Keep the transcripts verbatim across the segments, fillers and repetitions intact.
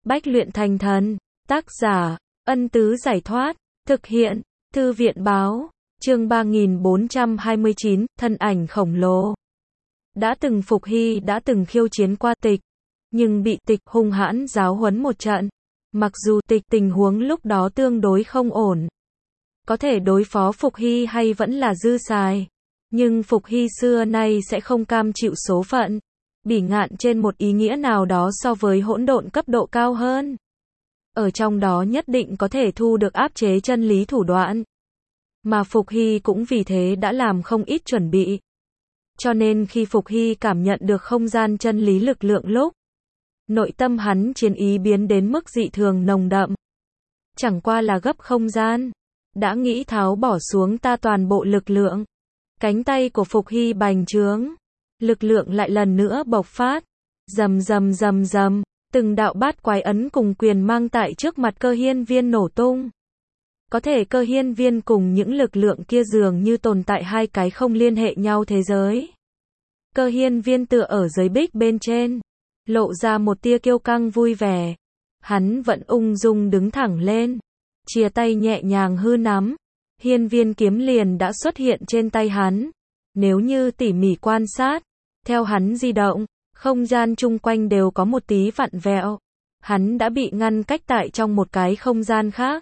Bách luyện thành thần. Tác giả, Ân Tứ Giải Thoát. Thực hiện, Thư viện Báo. Chương ba nghìn bốn trăm hai mươi chín, thân ảnh khổng lồ. Đã từng Phục Hy đã từng khiêu chiến qua Tịch, nhưng bị Tịch hung hãn giáo huấn một trận. Mặc dù Tịch tình huống lúc đó tương đối không ổn, có thể đối phó Phục Hy hay vẫn là dư xài. Nhưng Phục Hy xưa nay sẽ không cam chịu số phận, bỉ ngạn trên một ý nghĩa nào đó so với hỗn độn cấp độ cao hơn. Ở trong đó nhất định có thể thu được áp chế chân lý thủ đoạn. Mà Phục Hy cũng vì thế đã làm không ít chuẩn bị. Cho nên khi Phục Hy cảm nhận được không gian chân lý lực lượng lúc, nội tâm hắn chiến ý biến đến mức dị thường nồng đậm. Chẳng qua là gấp không gian, đã nghĩ tháo bỏ xuống ta toàn bộ lực lượng. Cánh tay của Phục Hy bành trướng, lực lượng lại lần nữa bộc phát. Rầm rầm rầm rầm, từng đạo bát quái ấn cùng quyền mang tại trước mặt Cơ Hiên Viên nổ tung. Có thể Cơ Hiên Viên cùng những lực lượng kia dường như tồn tại hai cái không liên hệ nhau thế giới. Cơ Hiên Viên tựa ở dưới bích bên trên, lộ ra một tia kiêu căng vui vẻ. Hắn vẫn ung dung đứng thẳng lên, chia tay nhẹ nhàng hư nắm. Hiên Viên kiếm liền đã xuất hiện trên tay hắn. Nếu như tỉ mỉ quan sát, theo hắn di động, không gian chung quanh đều có một tí vặn vẹo. Hắn đã bị ngăn cách tại trong một cái không gian khác.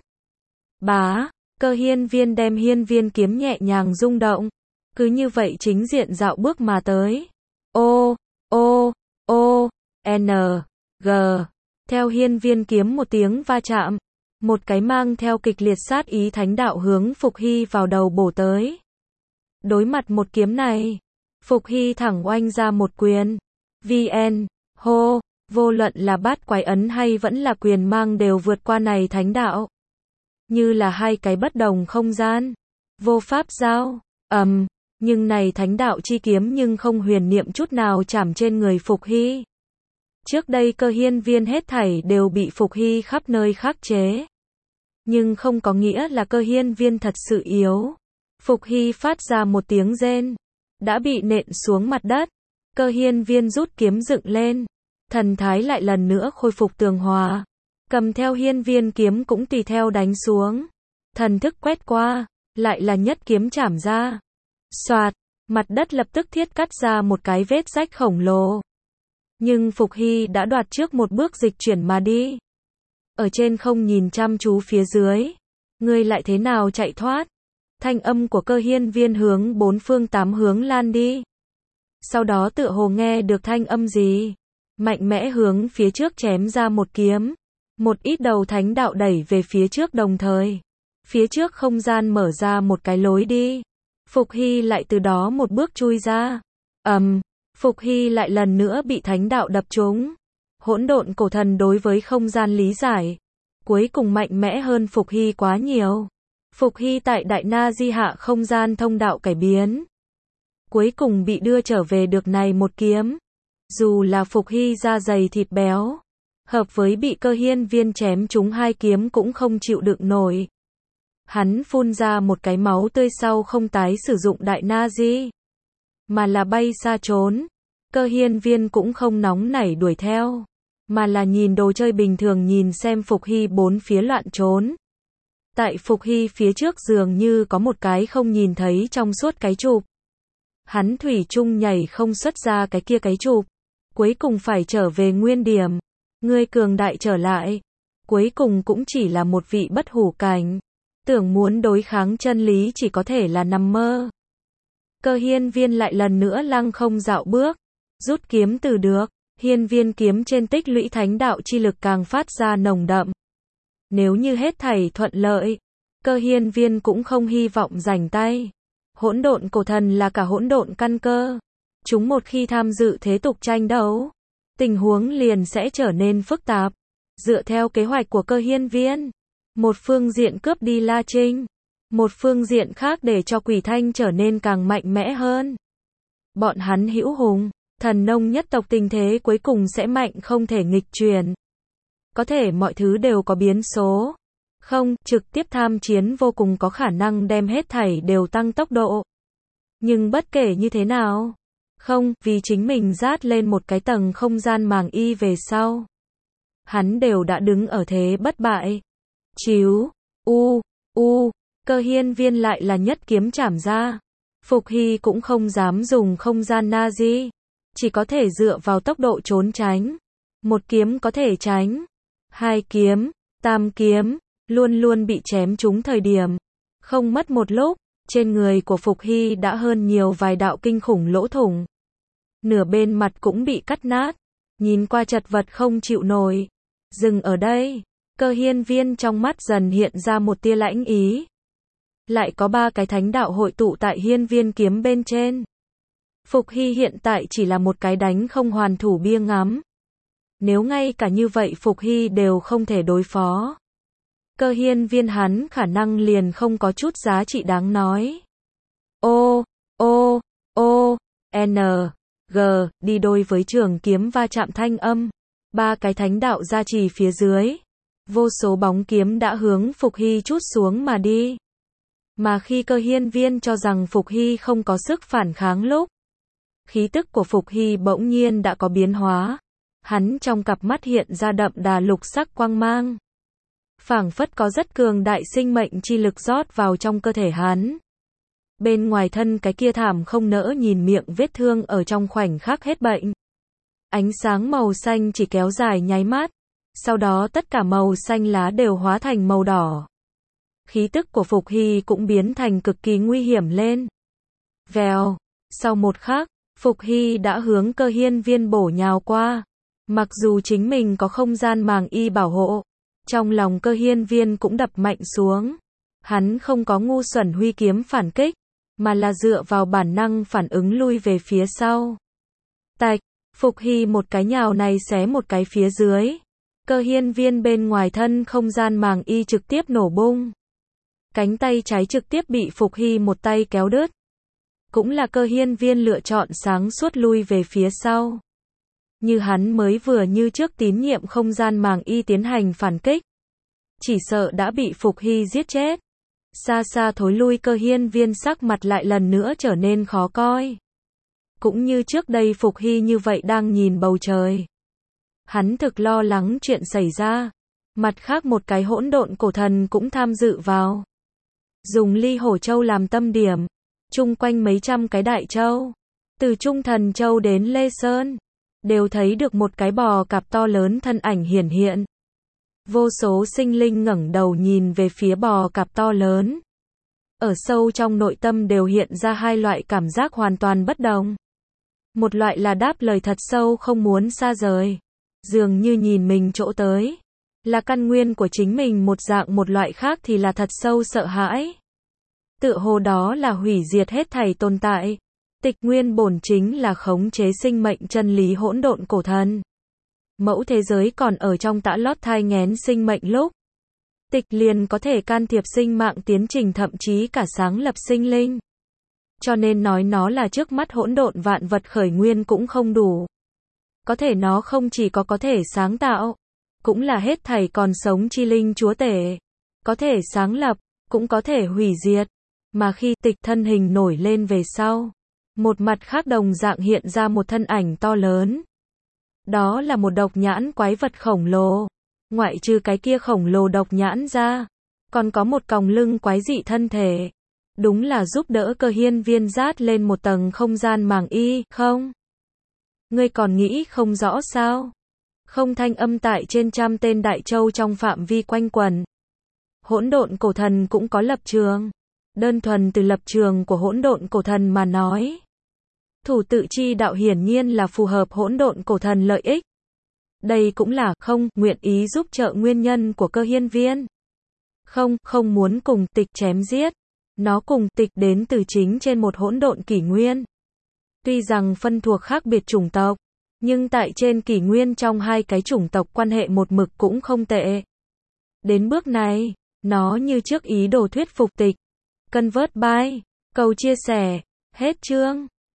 Bá, Cơ Hiên Viên đem Hiên Viên kiếm nhẹ nhàng rung động. Cứ như vậy chính diện dạo bước mà tới. Ô, ô, ô, N, G. Theo Hiên Viên kiếm một tiếng va chạm, một cái mang theo kịch liệt sát ý thánh đạo hướng Phục Hy vào đầu bổ tới. Đối mặt một kiếm này, Phục Hy thẳng oanh ra một quyền. vn, hô, vô luận là bát quái ấn hay vẫn là quyền mang đều vượt qua này thánh đạo. Như là hai cái bất đồng không gian. Vô pháp giao, ầm, um, nhưng này thánh đạo chi kiếm nhưng không huyền niệm chút nào chạm trên người Phục Hy. Trước đây Cơ Hiên Viên hết thảy đều bị Phục Hy khắp nơi khắc chế. Nhưng không có nghĩa là Cơ Hiên Viên thật sự yếu. Phục Hy phát ra một tiếng rên, đã bị nện xuống mặt đất. Cơ Hiên Viên rút kiếm dựng lên, thần thái lại lần nữa khôi phục tường hòa. Cầm theo Hiên Viên kiếm cũng tùy theo đánh xuống. Thần thức quét qua, lại là nhất kiếm chảm ra. Soạt, mặt đất lập tức thiết cắt ra một cái vết rách khổng lồ. Nhưng Phục Hy đã đoạt trước một bước dịch chuyển mà đi. Ở trên không nhìn chăm chú phía dưới. Ngươi lại thế nào chạy thoát? Thanh âm của Cơ Hiên Viên hướng bốn phương tám hướng lan đi. Sau đó tựa hồ nghe được thanh âm gì, mạnh mẽ hướng phía trước chém ra một kiếm. Một ít đầu thánh đạo đẩy về phía trước đồng thời. Phía trước không gian mở ra một cái lối đi. Phục Hy lại từ đó một bước chui ra. ầm, um, Phục Hy lại lần nữa bị thánh đạo đập trúng. Hỗn độn cổ thần đối với không gian lý giải, cuối cùng mạnh mẽ hơn Phục Hy quá nhiều. Phục Hy tại Đại Na Di hạ không gian thông đạo cải biến, cuối cùng bị đưa trở về được này một kiếm. Dù là Phục Hy da dày thịt béo, hợp với bị Cơ Hiên Viên chém trúng hai kiếm cũng không chịu đựng nổi. Hắn phun ra một cái máu tươi sau không tái sử dụng Đại Na Di, mà là bay xa trốn. Cơ Hiên Viên cũng không nóng nảy đuổi theo, mà là nhìn đồ chơi bình thường nhìn xem Phục Hy bốn phía loạn trốn. Tại Phục Hy phía trước dường như có một cái không nhìn thấy trong suốt cái chụp. Hắn thủy chung nhảy không xuất ra cái kia cái chụp. Cuối cùng phải trở về nguyên điểm. Ngươi cường đại trở lại. Cuối cùng cũng chỉ là một vị bất hủ cảnh. Tưởng muốn đối kháng chân lý chỉ có thể là nằm mơ. Cơ Hiên Viên lại lần nữa lăng không dạo bước. Rút kiếm từ được. Hiên Viên kiếm trên tích lũy thánh đạo chi lực càng phát ra nồng đậm. Nếu như hết thảy thuận lợi, Cơ Hiên Viên cũng không hy vọng rảnh tay. Hỗn độn cổ thần là cả hỗn độn căn cơ. Chúng một khi tham dự thế tục tranh đấu, tình huống liền sẽ trở nên phức tạp. Dựa theo kế hoạch của Cơ Hiên Viên, một phương diện cướp đi La Trinh, một phương diện khác để cho Quỷ Thanh trở nên càng mạnh mẽ hơn. Bọn hắn hữu hùng, thần nông nhất tộc tình thế cuối cùng sẽ mạnh không thể nghịch chuyển. Có thể mọi thứ đều có biến số. Không, trực tiếp tham chiến vô cùng có khả năng đem hết thảy đều tăng tốc độ. Nhưng bất kể như thế nào, không, vì chính mình dát lên một cái tầng không gian màng y về sau. hắn đều đã đứng ở thế bất bại. Chíu, u, u, Cơ Hiên Viên lại là nhất kiếm chảm ra. Phục Hy cũng không dám dùng không gian Nazi, chỉ có thể dựa vào tốc độ trốn tránh. Một kiếm có thể tránh, hai kiếm, tam kiếm, luôn luôn bị chém trúng thời điểm. Không mất một lúc, trên người của Phục Hy đã hơn nhiều vài đạo kinh khủng lỗ thủng. Nửa bên mặt cũng bị cắt nát, nhìn qua chật vật không chịu nổi. Dừng ở đây, Cơ Hiên Viên trong mắt dần hiện ra một tia lãnh ý. Lại có ba cái thánh đạo hội tụ tại hiên viên kiếm bên trên. Phục Hy hiện tại chỉ là một cái đánh không hoàn thủ bia ngắm. Nếu ngay cả như vậy Phục Hy đều không thể đối phó, Cơ Hiên Viên hắn khả năng liền không có chút giá trị đáng nói. O, O, O, N, G, đi đôi với trường kiếm va chạm thanh âm. Ba cái thánh đạo gia trì phía dưới. Vô số bóng kiếm đã hướng Phục Hy trút xuống mà đi. Mà khi Cơ Hiên Viên cho rằng Phục Hy không có sức phản kháng lúc, khí tức của Phục Hy bỗng nhiên đã có biến hóa. Hắn trong cặp mắt hiện ra đậm đà lục sắc quang mang. Phảng phất có rất cường đại sinh mệnh chi lực rót vào trong cơ thể hắn. Bên ngoài thân cái kia thảm không nỡ nhìn miệng vết thương ở trong khoảnh khắc hết bệnh. Ánh sáng màu xanh chỉ kéo dài nháy mắt, sau đó tất cả màu xanh lá đều hóa thành màu đỏ. Khí tức của Phục Hy cũng biến thành cực kỳ nguy hiểm lên. Vèo, sau một khắc, Phục Hy đã hướng Cơ Hiên Viên bổ nhào qua. Mặc dù chính mình có không gian màng y bảo hộ, trong lòng Cơ Hiên Viên cũng đập mạnh xuống. Hắn không có ngu xuẩn huy kiếm phản kích, mà là dựa vào bản năng phản ứng lui về phía sau. Tạch, Phục Hy một cái nhào này xé một cái phía dưới. Cơ Hiên Viên bên ngoài thân không gian màng y trực tiếp nổ bung. Cánh tay trái trực tiếp bị Phục Hy một tay kéo đứt. Cũng là Cơ Hiên Viên lựa chọn sáng suốt lui về phía sau. Như hắn mới vừa như trước tín nhiệm không gian màng y tiến hành phản kích, chỉ sợ đã bị Phục Hy giết chết. Xa xa thối lui Cơ Hiên Viên sắc mặt lại lần nữa trở nên khó coi. Cũng như trước đây Phục Hy như vậy đang nhìn bầu trời. Hắn thực lo lắng chuyện xảy ra. Mặt khác một cái hỗn độn cổ thần cũng tham dự vào. Dùng Ly Hổ Châu làm tâm điểm, chung quanh mấy trăm cái đại châu, từ Trung Thần Châu đến Lê Sơn, đều thấy được một cái bò cạp to lớn thân ảnh hiển hiện. Vô số sinh linh ngẩng đầu nhìn về phía bò cạp to lớn. Ở sâu trong nội tâm đều hiện ra hai loại cảm giác hoàn toàn bất đồng. Một loại là đáp lời thật sâu không muốn xa rời, dường như nhìn mình chỗ tới, là căn nguyên của chính mình một dạng, một loại khác thì là thật sâu sợ hãi. Tựa hồ đó là hủy diệt hết thảy tồn tại. Tịch nguyên bổn chính là khống chế sinh mệnh chân lý hỗn độn cổ thần. Mẫu thế giới còn ở trong tã lót thai nghén sinh mệnh lúc, tịch liền có thể can thiệp sinh mạng tiến trình, thậm chí cả sáng lập sinh linh. Cho nên nói nó là trước mắt hỗn độn vạn vật khởi nguyên cũng không đủ. Có thể nó không chỉ có có thể sáng tạo, cũng là hết thảy còn sống chi linh chúa tể. Có thể sáng lập, cũng có thể hủy diệt. Mà khi tịch thân hình nổi lên về sau, một mặt khác đồng dạng hiện ra một thân ảnh to lớn. Đó là một độc nhãn quái vật khổng lồ. Ngoại trừ cái kia khổng lồ độc nhãn ra, còn có một còng lưng quái dị thân thể. Đúng là giúp đỡ Cơ Hiên Viên dát lên một tầng không gian màng y, không? Ngươi còn nghĩ không rõ sao? Không thanh âm tại trên trăm tên đại châu trong phạm vi quanh quẩn. Hỗn độn cổ thần cũng có lập trường. Đơn thuần từ lập trường của hỗn độn cổ thần mà nói, thủ tự chi đạo hiển nhiên là phù hợp hỗn độn cổ thần lợi ích. Đây cũng là không nguyện ý giúp trợ nguyên nhân của Cơ Hiên Viên. Không, không muốn cùng tịch chém giết. Nó cùng tịch đến từ chính trên một hỗn độn kỷ nguyên. Tuy rằng phân thuộc khác biệt chủng tộc, nhưng tại trên kỷ nguyên trong hai cái chủng tộc quan hệ một mực cũng không tệ. Đến bước này, nó như trước ý đồ thuyết phục tịch. Convert by, cầu chia sẻ, hết chương.